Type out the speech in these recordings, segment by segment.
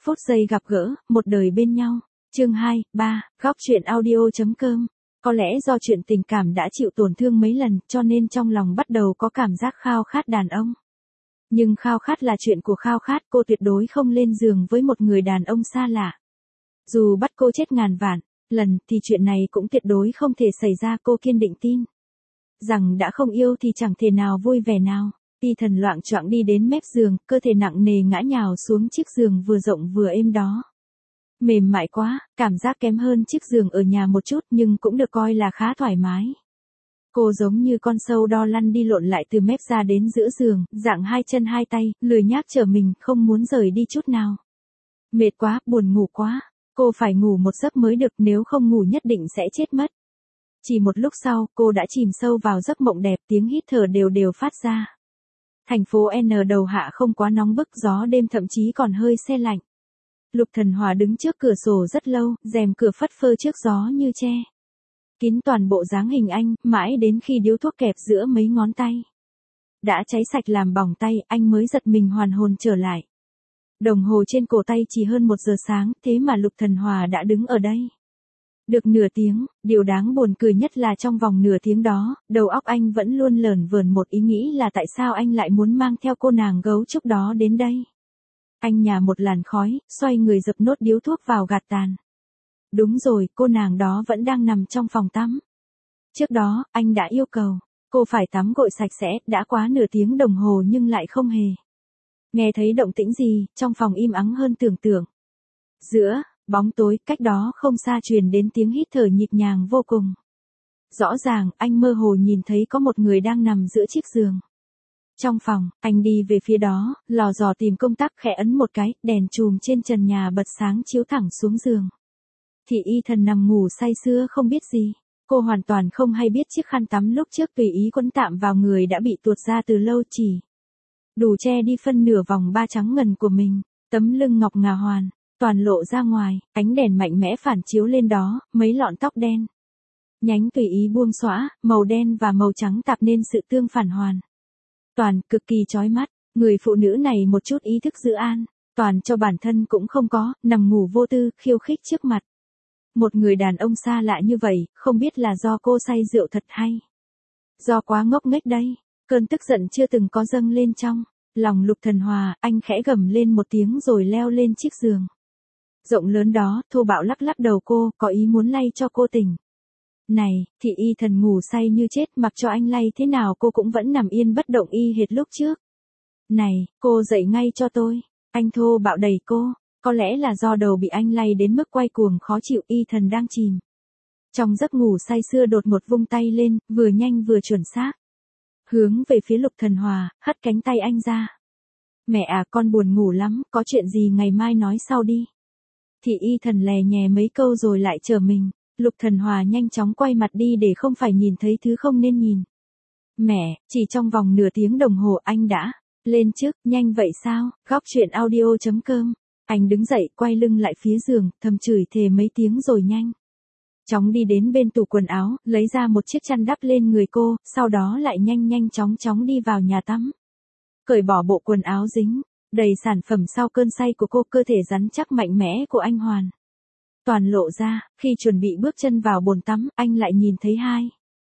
Phút giây gặp gỡ, một đời bên nhau. Chương 2, 3, góc truyện audio.com. Có lẽ do chuyện tình cảm đã chịu tổn thương mấy lần, cho nên trong lòng bắt đầu có cảm giác khao khát đàn ông. Nhưng khao khát là chuyện của khao khát, cô tuyệt đối không lên giường với một người đàn ông xa lạ. Dù bắt cô chết ngàn vạn lần thì chuyện này cũng tuyệt đối không thể xảy ra, cô kiên định tin rằng đã không yêu thì chẳng thể nào vui vẻ nào. Ethan loạng choạng đi đến mép giường, cơ thể nặng nề ngã nhào xuống chiếc giường vừa rộng vừa êm đó. Mềm mại quá, cảm giác kém hơn chiếc giường ở nhà một chút nhưng cũng được coi là khá thoải mái. Cô giống như con sâu đo lăn đi lộn lại từ mép ra đến giữa giường, dạng hai chân hai tay, lười nhác trở mình, không muốn rời đi chút nào. Mệt quá, buồn ngủ quá, cô phải ngủ một giấc mới được, nếu không ngủ nhất định sẽ chết mất. Chỉ một lúc sau, cô đã chìm sâu vào giấc mộng đẹp, tiếng hít thở đều đều phát ra. Thành phố N đầu hạ không quá nóng bức, gió đêm thậm chí còn hơi se lạnh. Lục Thần Hòa đứng trước cửa sổ rất lâu, rèm cửa phất phơ trước gió như che kín toàn bộ dáng hình anh, mãi đến khi điếu thuốc kẹp giữa mấy ngón tay đã cháy sạch làm bỏng tay, anh mới giật mình hoàn hồn trở lại. Đồng hồ trên cổ tay chỉ hơn 1 giờ sáng, thế mà Lục Thần Hòa đã đứng ở đây được nửa tiếng, điều đáng buồn cười nhất là trong vòng nửa tiếng đó, đầu óc anh vẫn luôn lởn vởn một ý nghĩ là tại sao anh lại muốn mang theo cô nàng gấu trúc đó đến đây. Anh nhả một làn khói, xoay người dập nốt điếu thuốc vào gạt tàn. Đúng rồi, cô nàng đó vẫn đang nằm trong phòng tắm. Trước đó, anh đã yêu cầu cô phải tắm gội sạch sẽ, đã quá nửa tiếng đồng hồ nhưng lại không hề nghe thấy động tĩnh gì, trong phòng im ắng hơn tưởng tượng. Giữa bóng tối, cách đó không xa truyền đến tiếng hít thở nhịp nhàng vô cùng. Rõ ràng, anh mơ hồ nhìn thấy có một người đang nằm giữa chiếc giường. Trong phòng, anh đi về phía đó, lò dò tìm công tắc, khẽ ấn một cái, đèn chùm trên trần nhà bật sáng chiếu thẳng xuống giường. Thì Ethan nằm ngủ say sưa không biết gì. Cô hoàn toàn không hay biết chiếc khăn tắm lúc trước tùy ý quấn tạm vào người đã bị tuột ra từ lâu, chỉ đủ che đi phân nửa vòng ba trắng ngần của mình. Tấm lưng ngọc ngà hoàn toàn lộ ra ngoài, ánh đèn mạnh mẽ phản chiếu lên đó, mấy lọn tóc đen nhánh tùy ý buông xõa, màu đen và màu trắng tạo nên sự tương phản hoàn toàn, cực kỳ chói mắt. Người phụ nữ này một chút ý thức giữ an toàn cho bản thân cũng không có, nằm ngủ vô tư, khiêu khích trước mặt một người đàn ông xa lạ như vậy, không biết là do cô say rượu thật hay do quá ngốc nghếch đây. Cơn tức giận chưa từng có dâng lên trong lòng Lục Thần Hòa, anh khẽ gầm lên một tiếng rồi leo lên chiếc giường rộng lớn đó, thô bạo lắc lắc đầu cô, có ý muốn lay cho cô tỉnh. Này, thì Ethan ngủ say như chết, mặc cho anh lay thế nào cô cũng vẫn nằm yên bất động y hệt lúc trước. Này, cô dậy ngay cho tôi. Anh thô bạo đẩy cô. Có lẽ là do đầu bị anh lay đến mức quay cuồng khó chịu, Ethan đang chìm trong giấc ngủ say sưa đột ngột vung tay lên, vừa nhanh vừa chuẩn xác hướng về phía Lục Thần Hòa, hất cánh tay anh ra. Mẹ à, con buồn ngủ lắm, có chuyện gì ngày mai nói sau đi. Thì Ethan lè nhè mấy câu rồi lại trở mình. Lục Thần Hòa nhanh chóng quay mặt đi để không phải nhìn thấy thứ không nên nhìn. Mẹ, chỉ trong vòng nửa tiếng đồng hồ anh đã lên trước, nhanh vậy sao? Góc truyện audio.com. Anh đứng dậy, quay lưng lại phía giường, thầm chửi thề mấy tiếng rồi nhanh chóng đi đến bên tủ quần áo, lấy ra một chiếc chăn đắp lên người cô, sau đó lại nhanh chóng đi vào nhà tắm. Cởi bỏ bộ quần áo dính đầy sản phẩm sau cơn say của cô, cơ thể rắn chắc mạnh mẽ của anh hoàn toàn lộ ra. Khi chuẩn bị bước chân vào bồn tắm, anh lại nhìn thấy hai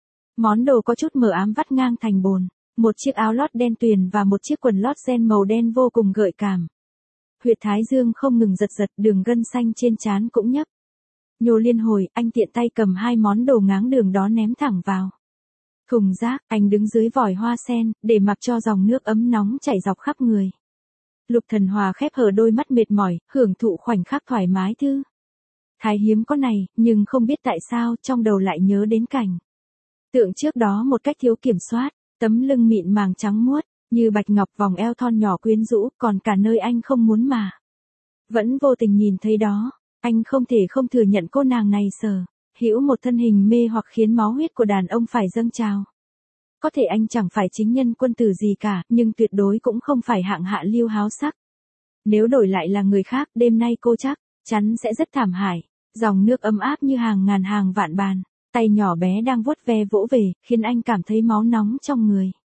món đồ có chút mờ ám vắt ngang thành bồn, một chiếc áo lót đen tuyền và một chiếc quần lót ren màu đen vô cùng gợi cảm. Huyệt thái dương không ngừng giật, đường gân xanh trên trán cũng nhấp nhô liên hồi, anh tiện tay cầm hai món đồ ngáng đường đó ném thẳng vào thùng rác. Anh đứng dưới vòi hoa sen, để mặc cho dòng nước ấm nóng chảy dọc khắp người. Lục Thần Hòa khép hờ đôi mắt mệt mỏi, hưởng thụ khoảnh khắc thoải mái thư thái hiếm có này, nhưng không biết tại sao trong đầu lại nhớ đến cảnh tượng trước đó một cách thiếu kiểm soát. Tấm lưng mịn màng trắng muốt như bạch ngọc, vòng eo thon nhỏ quyến rũ, còn cả nơi anh không muốn mà vẫn vô tình nhìn thấy đó. Anh không thể không thừa nhận cô nàng này sở hữu một thân hình mê hoặc khiến máu huyết của đàn ông phải dâng trào. Có thể anh chẳng phải chính nhân quân tử gì cả, nhưng tuyệt đối cũng không phải hạng hạ lưu háo sắc. Nếu đổi lại là người khác, đêm nay cô chắc chắn sẽ rất thảm hại. Dòng nước ấm áp như hàng ngàn hàng vạn bàn tay nhỏ bé đang vuốt ve vỗ về, khiến anh cảm thấy máu nóng trong người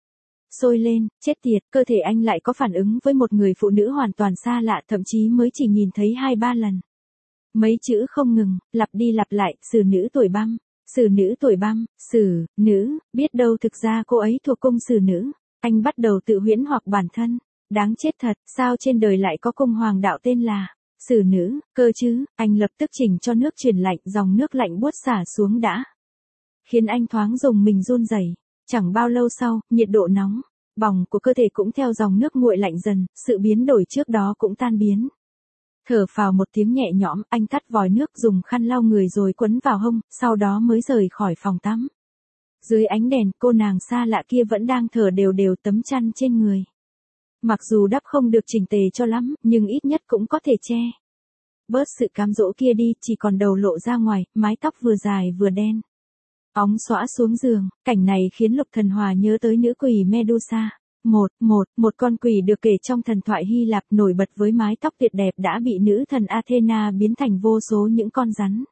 sôi lên, chết tiệt, cơ thể anh lại có phản ứng với một người phụ nữ hoàn toàn xa lạ, thậm chí mới chỉ nhìn thấy 2-3 lần. Mấy chữ không ngừng, lặp đi lặp lại, xử nữ tuổi băm, xử nữ tuổi băm, xử, nữ, biết đâu thực ra cô ấy thuộc cung xử nữ. Anh bắt đầu tự huyễn hoặc bản thân. Đáng chết thật, sao trên đời lại có cung hoàng đạo tên là xử nữ, cơ chứ, anh lập tức chỉnh cho nước chuyển lạnh, dòng nước lạnh buốt xả xuống đã. Khiến anh thoáng dùng mình run rẩy. Chẳng bao lâu sau, nhiệt độ nóng, bỏng của cơ thể cũng theo dòng nước nguội lạnh dần, sự biến đổi trước đó cũng tan biến. Thở phào một tiếng nhẹ nhõm, anh tắt vòi nước dùng khăn lau người rồi quấn vào hông, sau đó mới rời khỏi phòng tắm. Dưới ánh đèn, cô nàng xa lạ kia vẫn đang thở đều đều tấm chăn trên người. Mặc dù đắp không được chỉnh tề cho lắm, nhưng ít nhất cũng có thể che bớt sự cám dỗ kia đi, chỉ còn đầu lộ ra ngoài, mái tóc vừa dài vừa đen. Óng xõa xuống giường, cảnh này khiến Lục Thần Hòa nhớ tới nữ quỷ Medusa. Một con quỷ được kể trong thần thoại Hy Lạp nổi bật với mái tóc tuyệt đẹp đã bị nữ thần Athena biến thành vô số những con rắn.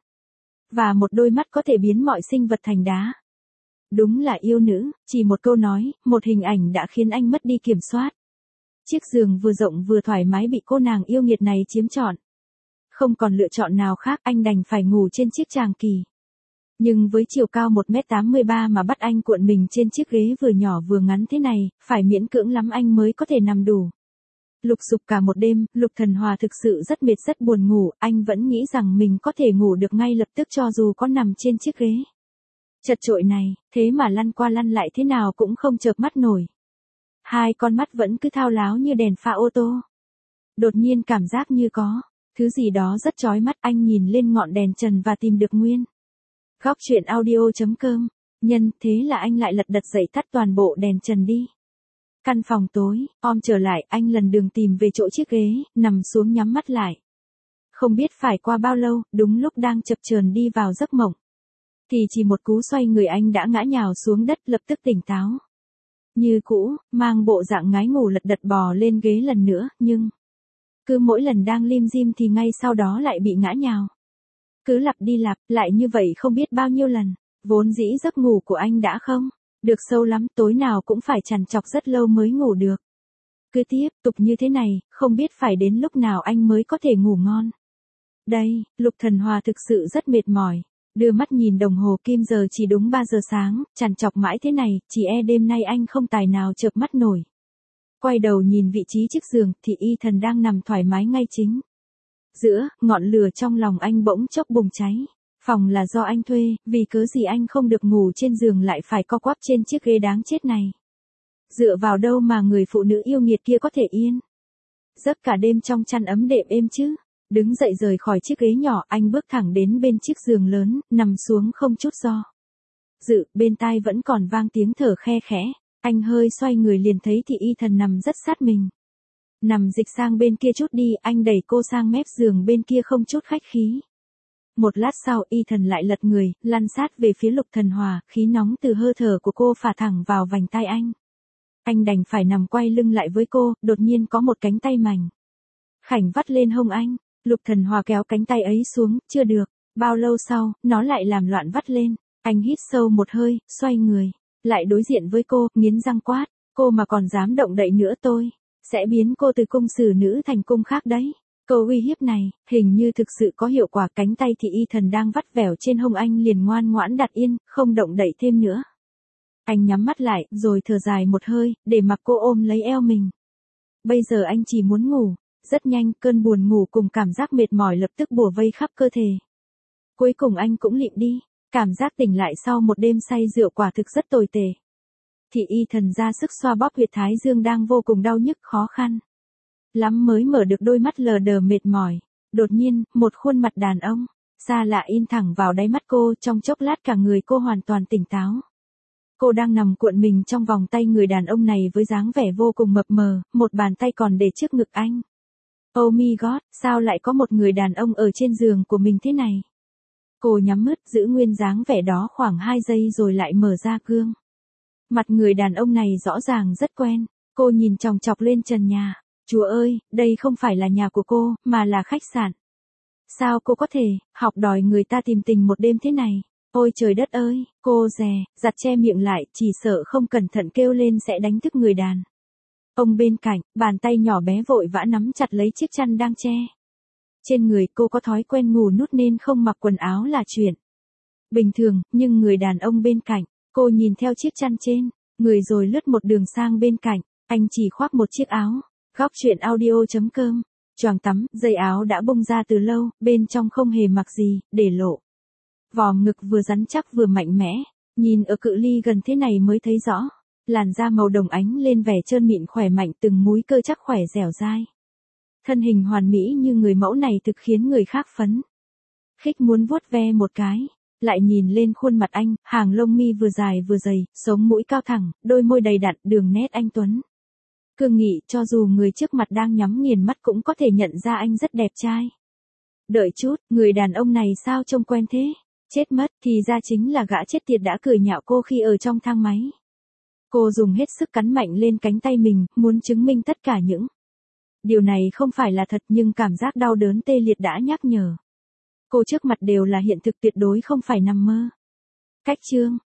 Và một đôi mắt có thể biến mọi sinh vật thành đá. Đúng là yêu nữ, chỉ một câu nói, một hình ảnh đã khiến anh mất đi kiểm soát. Chiếc giường vừa rộng vừa thoải mái bị cô nàng yêu nghiệt này chiếm trọn. Không còn lựa chọn nào khác, anh đành phải ngủ trên chiếc tràng kỳ. Nhưng với chiều cao 1m83 mà bắt anh cuộn mình trên chiếc ghế vừa nhỏ vừa ngắn thế này, phải miễn cưỡng lắm anh mới có thể nằm đủ. Lục sục cả một đêm, Lục Thần Hòa thực sự rất mệt rất buồn ngủ, anh vẫn nghĩ rằng mình có thể ngủ được ngay lập tức cho dù có nằm trên chiếc ghế chật chội này, thế mà lăn qua lăn lại thế nào cũng không chợp mắt nổi. Hai con mắt vẫn cứ thao láo như đèn pha ô tô. Đột nhiên cảm giác như có thứ gì đó rất chói mắt, anh nhìn lên ngọn đèn trần và tìm được nguyên. Góc truyện audio.com. Nhân, thế là anh lại lật đật dậy tắt toàn bộ đèn trần đi. Căn phòng tối, trở lại, anh lần đường tìm về chỗ chiếc ghế, nằm xuống nhắm mắt lại. Không biết phải qua bao lâu, đúng lúc đang chập chờn đi vào giấc mộng. Thì chỉ một cú xoay người anh đã ngã nhào xuống đất, lập tức tỉnh táo. Như cũ, mang bộ dạng ngái ngủ lật đật bò lên ghế lần nữa, nhưng cứ mỗi lần đang lim dim thì ngay sau đó lại bị ngã nhào. Cứ lặp đi lặp lại như vậy không biết bao nhiêu lần, vốn dĩ giấc ngủ của anh đã không được sâu lắm, tối nào cũng phải trằn trọc rất lâu mới ngủ được. Cứ tiếp tục như thế này, không biết phải đến lúc nào anh mới có thể ngủ ngon. Đây, Lục Thần Hòa thực sự rất mệt mỏi, đưa mắt nhìn đồng hồ kim giờ chỉ đúng 3 giờ sáng, trằn trọc mãi thế này, chỉ đêm nay anh không tài nào chợp mắt nổi. Quay đầu nhìn vị trí chiếc giường thì y thần đang nằm thoải mái ngay chính giữa, ngọn lửa trong lòng anh bỗng chốc bùng cháy. Phòng là do anh thuê, vì cớ gì anh không được ngủ trên giường lại phải co quắp trên chiếc ghế đáng chết này. Dựa vào đâu mà người phụ nữ yêu nghiệt kia có thể yên giấc cả đêm trong chăn ấm đệm êm chứ? Đứng dậy rời khỏi chiếc ghế nhỏ, anh bước thẳng đến bên chiếc giường lớn, nằm xuống không chút do dự, bên tai vẫn còn vang tiếng thở khe khẽ. Anh hơi xoay người liền thấy thì y thần nằm rất sát mình. Nằm dịch sang bên kia chút đi, anh đẩy cô sang mép giường bên kia không chút khách khí. Một lát sau, y thần lại lật người, lăn sát về phía Lục Thần Hòa, khí nóng từ hơi thở của cô phả thẳng vào vành tai anh. Anh đành phải nằm quay lưng lại với cô, đột nhiên có một cánh tay mảnh khảnh vắt lên hông anh. Lục Thần Hòa kéo cánh tay ấy xuống, chưa được bao lâu sau, nó lại làm loạn vắt lên. Anh hít sâu một hơi, xoay người lại đối diện với cô, nghiến răng quát, cô mà còn dám động đậy nữa tôi sẽ biến cô từ cung xử nữ thành cung khác đấy. Câu uy hiếp này, hình như thực sự có hiệu quả, cánh tay thì y thần đang vắt vẻo trên hông anh liền ngoan ngoãn đặt yên, không động đậy thêm nữa. Anh nhắm mắt lại, rồi thở dài một hơi, để mặc cô ôm lấy eo mình. Bây giờ anh chỉ muốn ngủ. Rất nhanh, cơn buồn ngủ cùng cảm giác mệt mỏi lập tức bủa vây khắp cơ thể. Cuối cùng anh cũng lịm đi. Cảm giác tỉnh lại sau một đêm say rượu quả thực rất tồi tệ. Thì y thần ra sức xoa bóp huyệt thái dương đang vô cùng đau nhức khó khăn lắm mới mở được đôi mắt lờ đờ mệt mỏi. Đột nhiên, một khuôn mặt đàn ông xa lạ in thẳng vào đáy mắt cô, trong chốc lát cả người cô hoàn toàn tỉnh táo. Cô đang nằm cuộn mình trong vòng tay người đàn ông này với dáng vẻ vô cùng mập mờ, một bàn tay còn để trước ngực anh. Oh my god, sao lại có một người đàn ông ở trên giường của mình thế này? Cô nhắm mắt giữ nguyên dáng vẻ đó khoảng 2 giây rồi lại mở ra gương. Mặt người đàn ông này rõ ràng rất quen. Cô nhìn chòng chọc lên trần nhà. Chúa ơi, đây không phải là nhà của cô, mà là khách sạn. Sao cô có thể học đòi người ta tìm tình một đêm thế này? Ôi trời đất ơi, cô giặt che miệng lại, chỉ sợ không cẩn thận kêu lên sẽ đánh thức người đàn ông bên cạnh, bàn tay nhỏ bé vội vã nắm chặt lấy chiếc chăn đang che trên người. Cô có thói quen ngủ nút nên không mặc quần áo là chuyện bình thường, nhưng người đàn ông bên cạnh, cô nhìn theo chiếc chăn trên người rồi lướt một đường sang bên cạnh, anh chỉ khoác một chiếc áo. Góc truyện audio.com, choàng tắm, dây áo đã bung ra từ lâu, bên trong không hề mặc gì, để lộ vòm ngực vừa rắn chắc vừa mạnh mẽ, nhìn ở cự ly gần thế này mới thấy rõ, làn da màu đồng ánh lên vẻ trơn mịn khỏe mạnh, từng múi cơ chắc khỏe dẻo dai. Thân hình hoàn mỹ như người mẫu này thực khiến người khác phấn khích muốn vuốt ve một cái. Lại nhìn lên khuôn mặt anh, hàng lông mi vừa dài vừa dày, sống mũi cao thẳng, đôi môi đầy đặn, đường nét anh tuấn cương nghị, cho dù người trước mặt đang nhắm nghiền mắt cũng có thể nhận ra anh rất đẹp trai. Đợi chút, người đàn ông này sao trông quen thế? Chết mất, thì ra chính là gã chết tiệt đã cười nhạo cô khi ở trong thang máy. Cô dùng hết sức cắn mạnh lên cánh tay mình, muốn chứng minh tất cả những điều này không phải là thật, nhưng cảm giác đau đớn tê liệt đã nhắc nhở cô trước mặt đều là hiện thực, tuyệt đối không phải nằm mơ. Cách chương